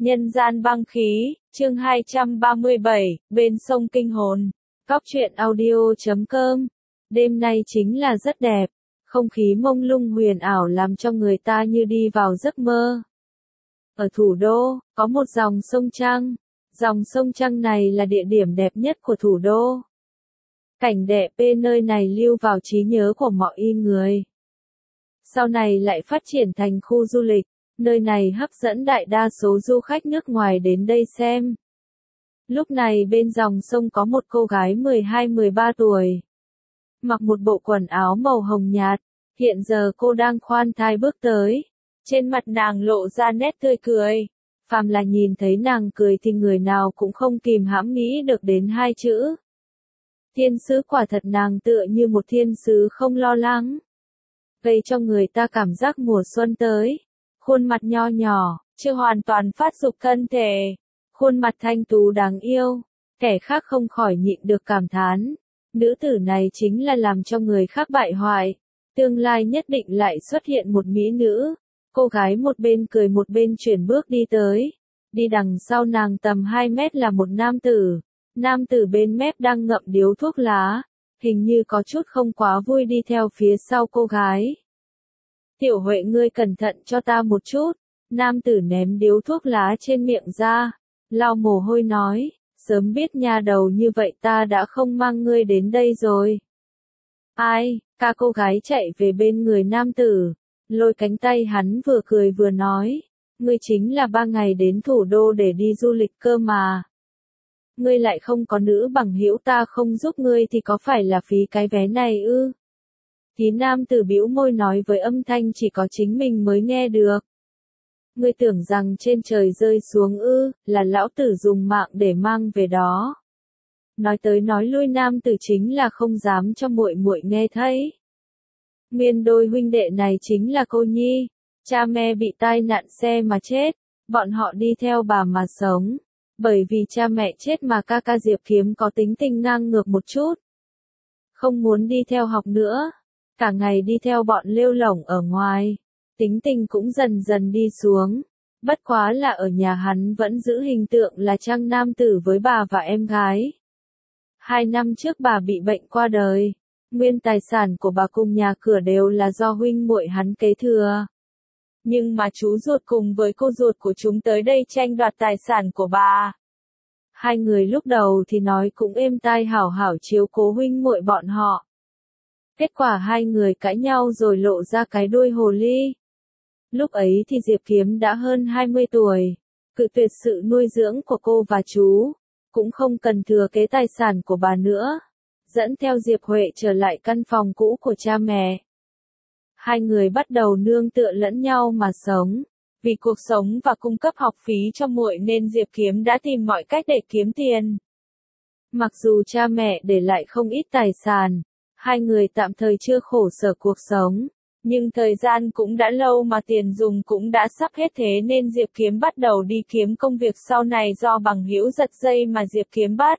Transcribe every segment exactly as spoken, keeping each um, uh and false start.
Nhân gian băng khí, chương hai trăm ba mươi bảy, bên sông kinh hồn. Cóc truyện audio chấm com. Đêm nay chính là rất đẹp, không khí mông lung huyền ảo làm cho người ta như đi vào giấc mơ. Ở thủ đô, có một dòng sông Trăng. Dòng sông Trăng này là địa điểm đẹp nhất của thủ đô. Cảnh đẹp bên nơi này lưu vào trí nhớ của mọi người. Sau này lại phát triển thành khu du lịch. Nơi này hấp dẫn đại đa số du khách nước ngoài đến đây xem. Lúc này bên dòng sông có một cô gái mười hai mười ba tuổi. Mặc một bộ quần áo màu hồng nhạt. Hiện giờ cô đang khoan thai bước tới. Trên mặt nàng lộ ra nét tươi cười. Phàm là nhìn thấy nàng cười thì người nào cũng không kìm hãm nghĩ được đến hai chữ. Thiên sứ. Quả thật nàng tựa như một thiên sứ không lo lắng. Gây cho người ta cảm giác mùa xuân tới. Khuôn mặt nho nhỏ, chưa hoàn toàn phát dục thân thể. Khuôn mặt thanh tú đáng yêu. Kẻ khác không khỏi nhịn được cảm thán. Nữ tử này chính là làm cho người khác bại hoại. Tương lai nhất định lại xuất hiện một mỹ nữ. Cô gái một bên cười một bên chuyển bước đi tới. Đi đằng sau nàng tầm hai mét là một nam tử. Nam tử bên mép đang ngậm điếu thuốc lá. Hình như có chút không quá vui đi theo phía sau cô gái. Tiểu Huệ, ngươi cẩn thận cho ta một chút. Nam tử ném điếu thuốc lá trên miệng ra. Lau mồ hôi nói. Sớm biết nha đầu như vậy ta đã không mang ngươi đến đây rồi. Ai, ca. Cô gái chạy về bên người nam tử. Lôi cánh tay hắn vừa cười vừa nói. Ngươi chính là ba ngày đến thủ đô để đi du lịch cơ mà. Ngươi lại không có nữ bằng hữu, ta không giúp ngươi thì có phải là phí cái vé này ư? Tí nam tử bĩu môi nói với âm thanh chỉ có chính mình mới nghe được. Ngươi tưởng rằng trên trời rơi xuống ư, là lão tử dùng mạng để mang về đó. Nói tới nói lui nam tử chính là không dám cho muội muội nghe thấy. Nguyên đôi huynh đệ này chính là cô nhi, cha mẹ bị tai nạn xe mà chết, bọn họ đi theo bà mà sống. Bởi vì cha mẹ chết mà ca ca Diệp Kiếm có tính tình ngang ngược một chút. Không muốn đi theo học nữa. Cả ngày đi theo bọn lêu lổng ở ngoài. Tính tình cũng dần dần đi xuống. Bất quá là ở nhà hắn vẫn giữ hình tượng là trang nam tử với bà và em gái. Hai năm trước bà bị bệnh qua đời. Nguyên tài sản của bà cùng nhà cửa đều là do huynh muội hắn kế thừa. Nhưng mà chú ruột cùng với cô ruột của chúng tới đây tranh đoạt tài sản của bà. Hai người lúc đầu thì nói cũng êm tai hảo hảo chiếu cố huynh muội bọn họ. Kết quả hai người cãi nhau rồi lộ ra cái đuôi hồ ly. Lúc ấy thì Diệp Kiếm đã hơn hai mươi tuổi. Cự tuyệt sự nuôi dưỡng của cô và chú. Cũng không cần thừa kế tài sản của bà nữa. Dẫn theo Diệp Huệ trở lại căn phòng cũ của cha mẹ. Hai người bắt đầu nương tựa lẫn nhau mà sống. Vì cuộc sống và cung cấp học phí cho muội nên Diệp Kiếm đã tìm mọi cách để kiếm tiền. Mặc dù cha mẹ để lại không ít tài sản, hai người tạm thời chưa khổ sở cuộc sống, nhưng thời gian cũng đã lâu mà tiền dùng cũng đã sắp hết, thế nên Diệp Kiếm bắt đầu đi kiếm công việc sau này do bằng hữu giật dây mà Diệp Kiếm bắt.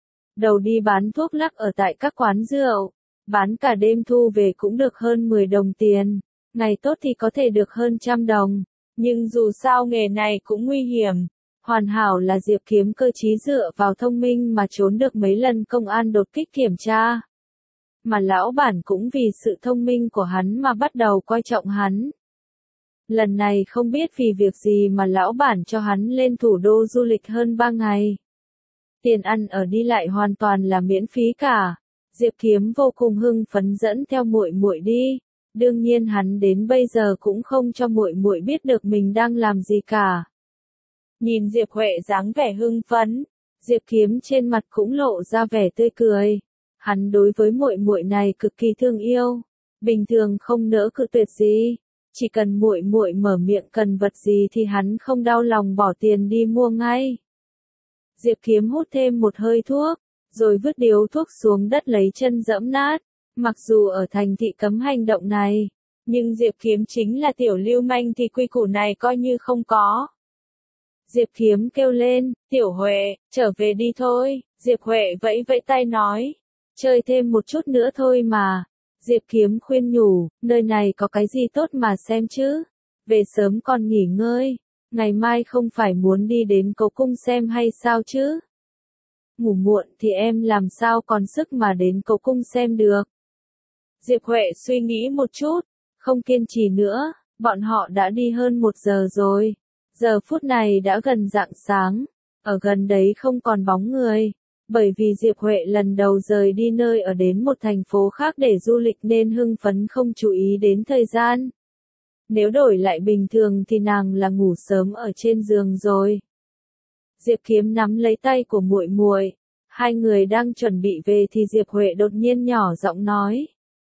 Đầu đi bán thuốc lắc ở tại các quán rượu, bán cả đêm thu về cũng được hơn mười đồng tiền, ngày tốt thì có thể được hơn trăm đồng. Nhưng dù sao nghề này cũng nguy hiểm. Hoàn hảo là Diệp Kiếm cơ trí dựa vào thông minh mà trốn được mấy lần công an đột kích kiểm tra. Mà lão bản cũng vì sự thông minh của hắn mà bắt đầu coi trọng hắn. Lần này không biết vì việc gì mà lão bản cho hắn lên thủ đô du lịch hơn ba ngày. Tiền ăn ở đi lại hoàn toàn là miễn phí cả. Diệp Kiếm vô cùng hưng phấn dẫn theo muội muội đi. Đương nhiên hắn đến bây giờ cũng không cho muội muội biết được mình đang làm gì cả. Nhìn Diệp Huệ dáng vẻ hưng phấn, Diệp Kiếm trên mặt cũng lộ ra vẻ tươi cười. Hắn đối với muội muội này cực kỳ thương yêu, bình thường không nỡ cự tuyệt gì, chỉ cần muội muội mở miệng cần vật gì thì hắn không đau lòng bỏ tiền đi mua ngay. Diệp Kiếm hút thêm một hơi thuốc, rồi vứt điếu thuốc xuống đất lấy chân giẫm nát. Mặc dù ở thành thị cấm hành động này, nhưng Diệp Kiếm chính là tiểu lưu manh thì quy củ này coi như không có. Diệp Kiếm kêu lên, Tiểu Huệ, trở về đi thôi. Diệp Huệ vẫy vẫy tay nói, chơi thêm một chút nữa thôi mà. Diệp Kiếm khuyên nhủ, nơi này có cái gì tốt mà xem chứ, về sớm còn nghỉ ngơi. Ngày mai không phải muốn đi đến cố cung xem hay sao chứ? Ngủ muộn thì em làm sao còn sức mà đến cố cung xem được? Diệp Huệ suy nghĩ một chút, không kiên trì nữa, bọn họ đã đi hơn một giờ rồi. Giờ phút này đã gần rạng sáng, ở gần đấy không còn bóng người. Bởi vì Diệp Huệ lần đầu rời đi nơi ở đến một thành phố khác để du lịch nên hưng phấn không chú ý đến thời gian. Nếu đổi lại bình thường thì nàng là ngủ sớm ở trên giường rồi. Diệp Kiếm nắm lấy tay của muội muội, hai người đang chuẩn bị về thì Diệp Huệ đột nhiên nhỏ giọng nói.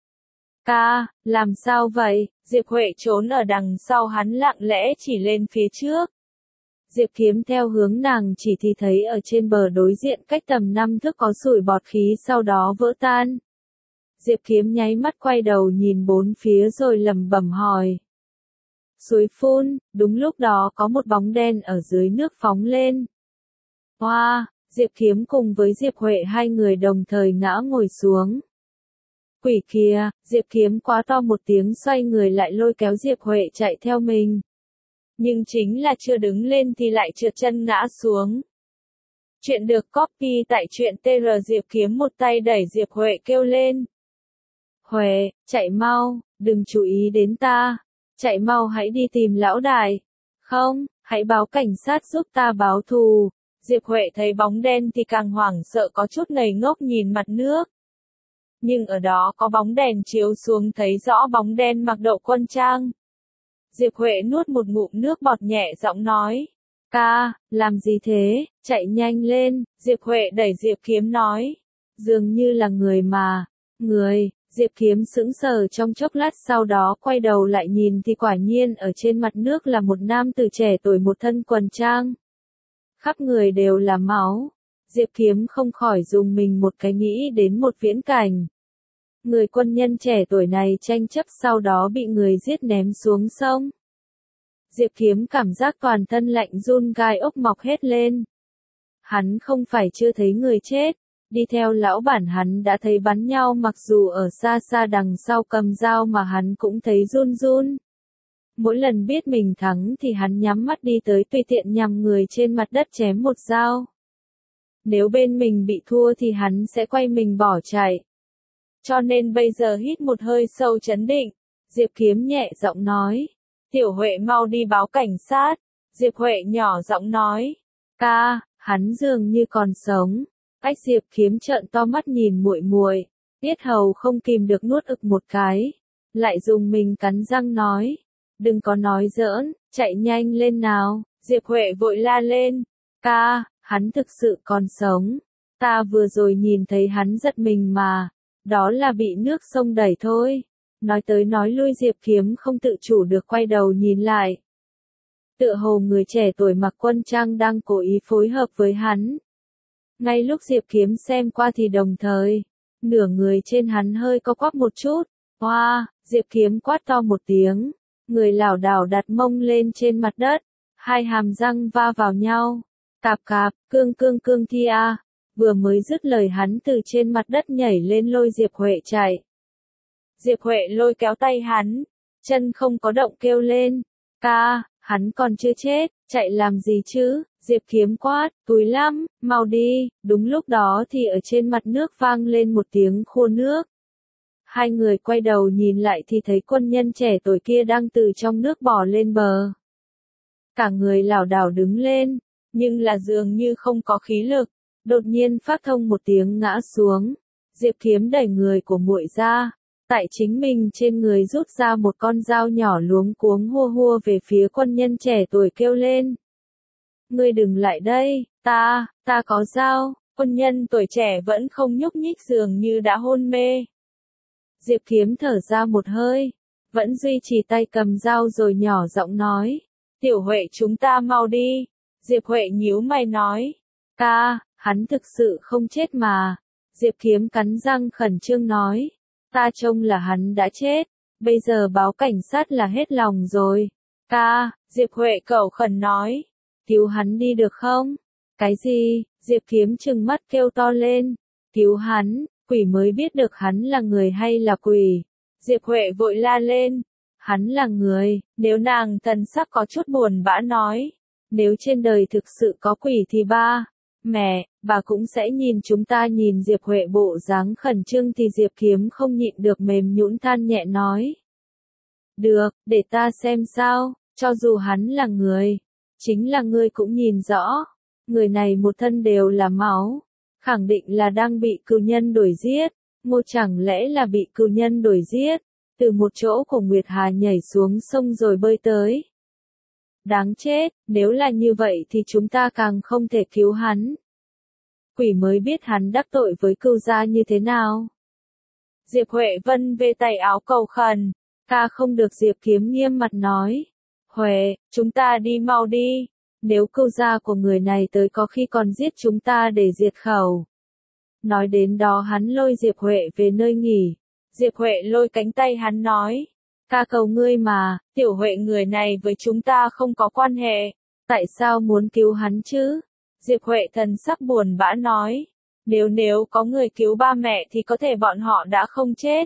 Ca, làm sao vậy? Diệp Huệ trốn ở đằng sau hắn lặng lẽ chỉ lên phía trước. Diệp Kiếm theo hướng nàng chỉ thì thấy ở trên bờ đối diện cách tầm năm thước có sủi bọt khí sau đó vỡ tan. Diệp Kiếm nháy mắt quay đầu nhìn bốn phía rồi lẩm bẩm hỏi. Suối phun, đúng lúc đó có một bóng đen ở dưới nước phóng lên. Hoa, wow, Diệp Kiếm cùng với Diệp Huệ hai người đồng thời ngã ngồi xuống. Quỷ kia, Diệp Kiếm quá to một tiếng xoay người lại lôi kéo Diệp Huệ chạy theo mình. Nhưng chính là chưa đứng lên thì lại trượt chân ngã xuống. Chuyện được copy tại truyện tê rờ Diệp Kiếm một tay đẩy Diệp Huệ kêu lên. Huệ, chạy mau, đừng chú ý đến ta. Chạy mau hãy đi tìm lão đại. Không, hãy báo cảnh sát giúp ta báo thù. Diệp Huệ thấy bóng đen thì càng hoảng sợ có chút ngây ngốc nhìn mặt nước. Nhưng ở đó có bóng đèn chiếu xuống thấy rõ bóng đen mặc đậu quân trang. Diệp Huệ nuốt một ngụm nước bọt nhẹ giọng nói. Ca, làm gì thế, chạy nhanh lên, Diệp Huệ đẩy Diệp Kiếm nói. Dường như là người mà, người, Diệp Kiếm sững sờ trong chốc lát sau đó quay đầu lại nhìn thì quả nhiên ở trên mặt nước là một nam tử trẻ tuổi một thân quần trang. Khắp người đều là máu. Diệp Kiếm không khỏi dùng mình một cái nghĩ đến một viễn cảnh. Người quân nhân trẻ tuổi này tranh chấp sau đó bị người giết ném xuống sông. Diệp Kiếm cảm giác toàn thân lạnh run gai ốc mọc hết lên. Hắn không phải chưa thấy người chết, đi theo lão bản hắn đã thấy bắn nhau mặc dù ở xa xa đằng sau cầm dao mà hắn cũng thấy run run. Mỗi lần biết mình thắng thì hắn nhắm mắt đi tới tùy tiện nhằm người trên mặt đất chém một dao. Nếu bên mình bị thua thì hắn sẽ quay mình bỏ chạy. Cho nên bây giờ hít một hơi sâu trấn định, Diệp Kiếm nhẹ giọng nói. Tiểu Huệ mau đi báo cảnh sát. Diệp Huệ nhỏ giọng nói. Ca, hắn dường như còn sống. Ách Diệp Kiếm trợn to mắt nhìn muội muội, yết hầu không kìm được nuốt ực một cái. Lại dùng mình cắn răng nói. Đừng có nói giỡn, chạy nhanh lên nào. Diệp Huệ vội la lên. Ca, hắn thực sự còn sống. Ta vừa rồi nhìn thấy hắn giật mình mà. Đó là bị nước sông đẩy thôi. Nói tới nói lui Diệp Kiếm không tự chủ được quay đầu nhìn lại. Tựa hồ người trẻ tuổi mặc quân trang đang cố ý phối hợp với hắn. Ngay lúc Diệp Kiếm xem qua thì đồng thời, nửa người trên hắn hơi co quắp một chút. Hoa, wow, Diệp Kiếm quát to một tiếng. Người lảo đảo đặt mông lên trên mặt đất. Hai hàm răng va vào nhau. Cạp cạp, cương cương cương thi a. Vừa mới dứt lời hắn từ trên mặt đất nhảy lên lôi Diệp Huệ chạy. Diệp Huệ lôi kéo tay hắn, chân không có động kêu lên. Ca, hắn còn chưa chết, chạy làm gì chứ? Diệp Kiếm quát, túi lắm, mau đi. Đúng lúc đó thì ở trên mặt nước vang lên một tiếng khô nước. Hai người quay đầu nhìn lại thì thấy quân nhân trẻ tuổi kia đang từ trong nước bò lên bờ. Cả người lảo đảo đứng lên, nhưng là dường như không có khí lực. Đột nhiên phát thông một tiếng ngã xuống. Diệp Kiếm đẩy người của muội ra. Tại chính mình trên người rút ra một con dao nhỏ luống cuống hua hua về phía quân nhân trẻ tuổi kêu lên. Ngươi đừng lại đây, ta, ta có dao. Quân nhân tuổi trẻ vẫn không nhúc nhích dường như đã hôn mê. Diệp Kiếm thở ra một hơi, vẫn duy trì tay cầm dao rồi nhỏ giọng nói. Tiểu Huệ chúng ta mau đi. Diệp Huệ nhíu mày nói. Ca, hắn thực sự không chết mà. Diệp Kiếm cắn răng khẩn trương nói. Ta trông là hắn đã chết. Bây giờ báo cảnh sát là hết lòng rồi. Ca, Diệp Huệ cầu khẩn nói. Cứu hắn đi được không? Cái gì? Diệp Kiếm trừng mắt kêu to lên. Cứu hắn, quỷ mới biết được hắn là người hay là quỷ. Diệp Huệ vội la lên. hắn là người, nếu nàng thần sắc có chút buồn bã nói, nếu trên đời thực sự có quỷ thì ba, mẹ, bà cũng sẽ nhìn chúng ta. Nhìn Diệp Huệ bộ dáng khẩn trương thì Diệp Kiếm không nhịn được mềm nhũn than nhẹ nói. Được, để ta xem sao, cho dù hắn là người, chính là ngươi cũng nhìn rõ, người này một thân đều là máu, khẳng định là đang bị cừu nhân đuổi giết, Ngô chẳng lẽ là bị cừu nhân đuổi giết, từ một chỗ của Nguyệt Hà nhảy xuống sông rồi bơi tới. Đáng chết, nếu là như vậy thì chúng ta càng không thể cứu hắn. Quỷ mới biết hắn đắc tội với cừu gia như thế nào. Diệp Huệ Vân về tay áo cầu khẩn, ta không được. Diệp Kiếm nghiêm mặt nói. Huệ, chúng ta đi mau đi, nếu cừu gia của người này tới có khi còn giết chúng ta để diệt khẩu. Nói đến đó hắn lôi Diệp Huệ về nơi nghỉ. Diệp Huệ lôi cánh tay hắn nói. Ta cầu ngươi mà, Tiểu Huệ người này với chúng ta không có quan hệ, tại sao muốn cứu hắn chứ? Diệp Huệ thần sắc buồn bã nói. Nếu nếu có người cứu ba mẹ thì có thể bọn họ đã không chết.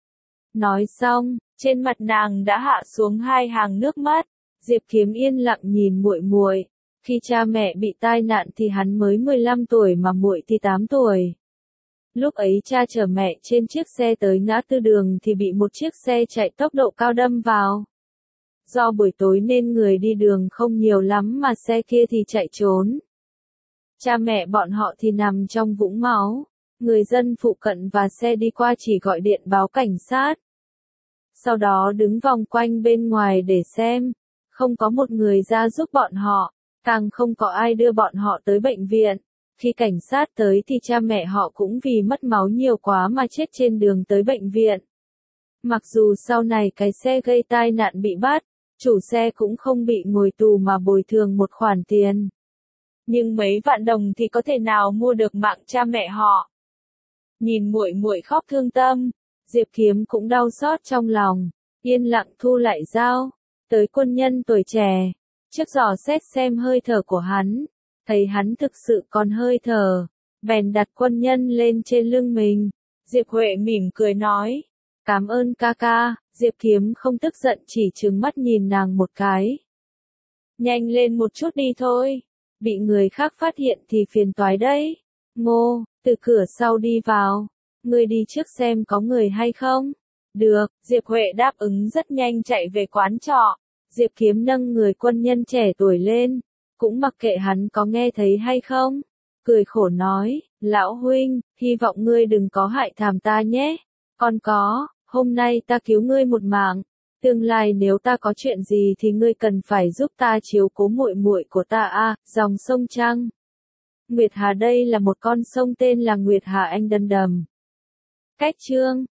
Nói xong, trên mặt nàng đã hạ xuống hai hàng nước mắt. Diệp Kiếm yên lặng nhìn muội muội. Khi cha mẹ bị tai nạn thì hắn mới mười lăm tuổi mà muội thì tám tuổi. Lúc ấy cha chở mẹ trên chiếc xe tới ngã tư đường thì bị một chiếc xe chạy tốc độ cao đâm vào. Do buổi tối nên người đi đường không nhiều lắm mà xe kia thì chạy trốn. Cha mẹ bọn họ thì nằm trong vũng máu. Người dân phụ cận và xe đi qua chỉ gọi điện báo cảnh sát. Sau đó đứng vòng quanh bên ngoài để xem. Không có một người ra giúp bọn họ, càng không có ai đưa bọn họ tới bệnh viện. Khi cảnh sát tới thì cha mẹ họ cũng vì mất máu nhiều quá mà chết trên đường tới bệnh viện. Mặc dù sau này cái xe gây tai nạn bị bắt, chủ xe cũng không bị ngồi tù mà bồi thường một khoản tiền. Nhưng mấy vạn đồng thì có thể nào mua được mạng cha mẹ họ. Nhìn muội muội khóc thương tâm, Diệp Kiếm cũng đau xót trong lòng, yên lặng thu lại dao, tới quân nhân tuổi trẻ, trước dò xét xem hơi thở của hắn. Thấy hắn thực sự còn hơi thở, bèn đặt quân nhân lên trên lưng mình. Diệp Huệ mỉm cười nói, cảm ơn ca ca. Diệp Kiếm không tức giận chỉ trừng mắt nhìn nàng một cái. Nhanh lên một chút đi thôi, bị người khác phát hiện thì phiền toái đấy. Ngô, từ cửa sau đi vào, ngươi đi trước xem có người hay không. Được, Diệp Huệ đáp ứng rất nhanh chạy về quán trọ. Diệp Kiếm nâng người quân nhân trẻ tuổi lên. Cũng mặc kệ hắn có nghe thấy hay không, cười khổ nói, lão huynh, hy vọng ngươi đừng có hại thảm ta nhé, còn có, hôm nay ta cứu ngươi một mạng, tương lai nếu ta có chuyện gì thì ngươi cần phải giúp ta chiếu cố muội muội của ta a. À, dòng sông Trăng. Nguyệt Hà đây là một con sông tên là Nguyệt Hà Anh Đân Đầm. Cách chương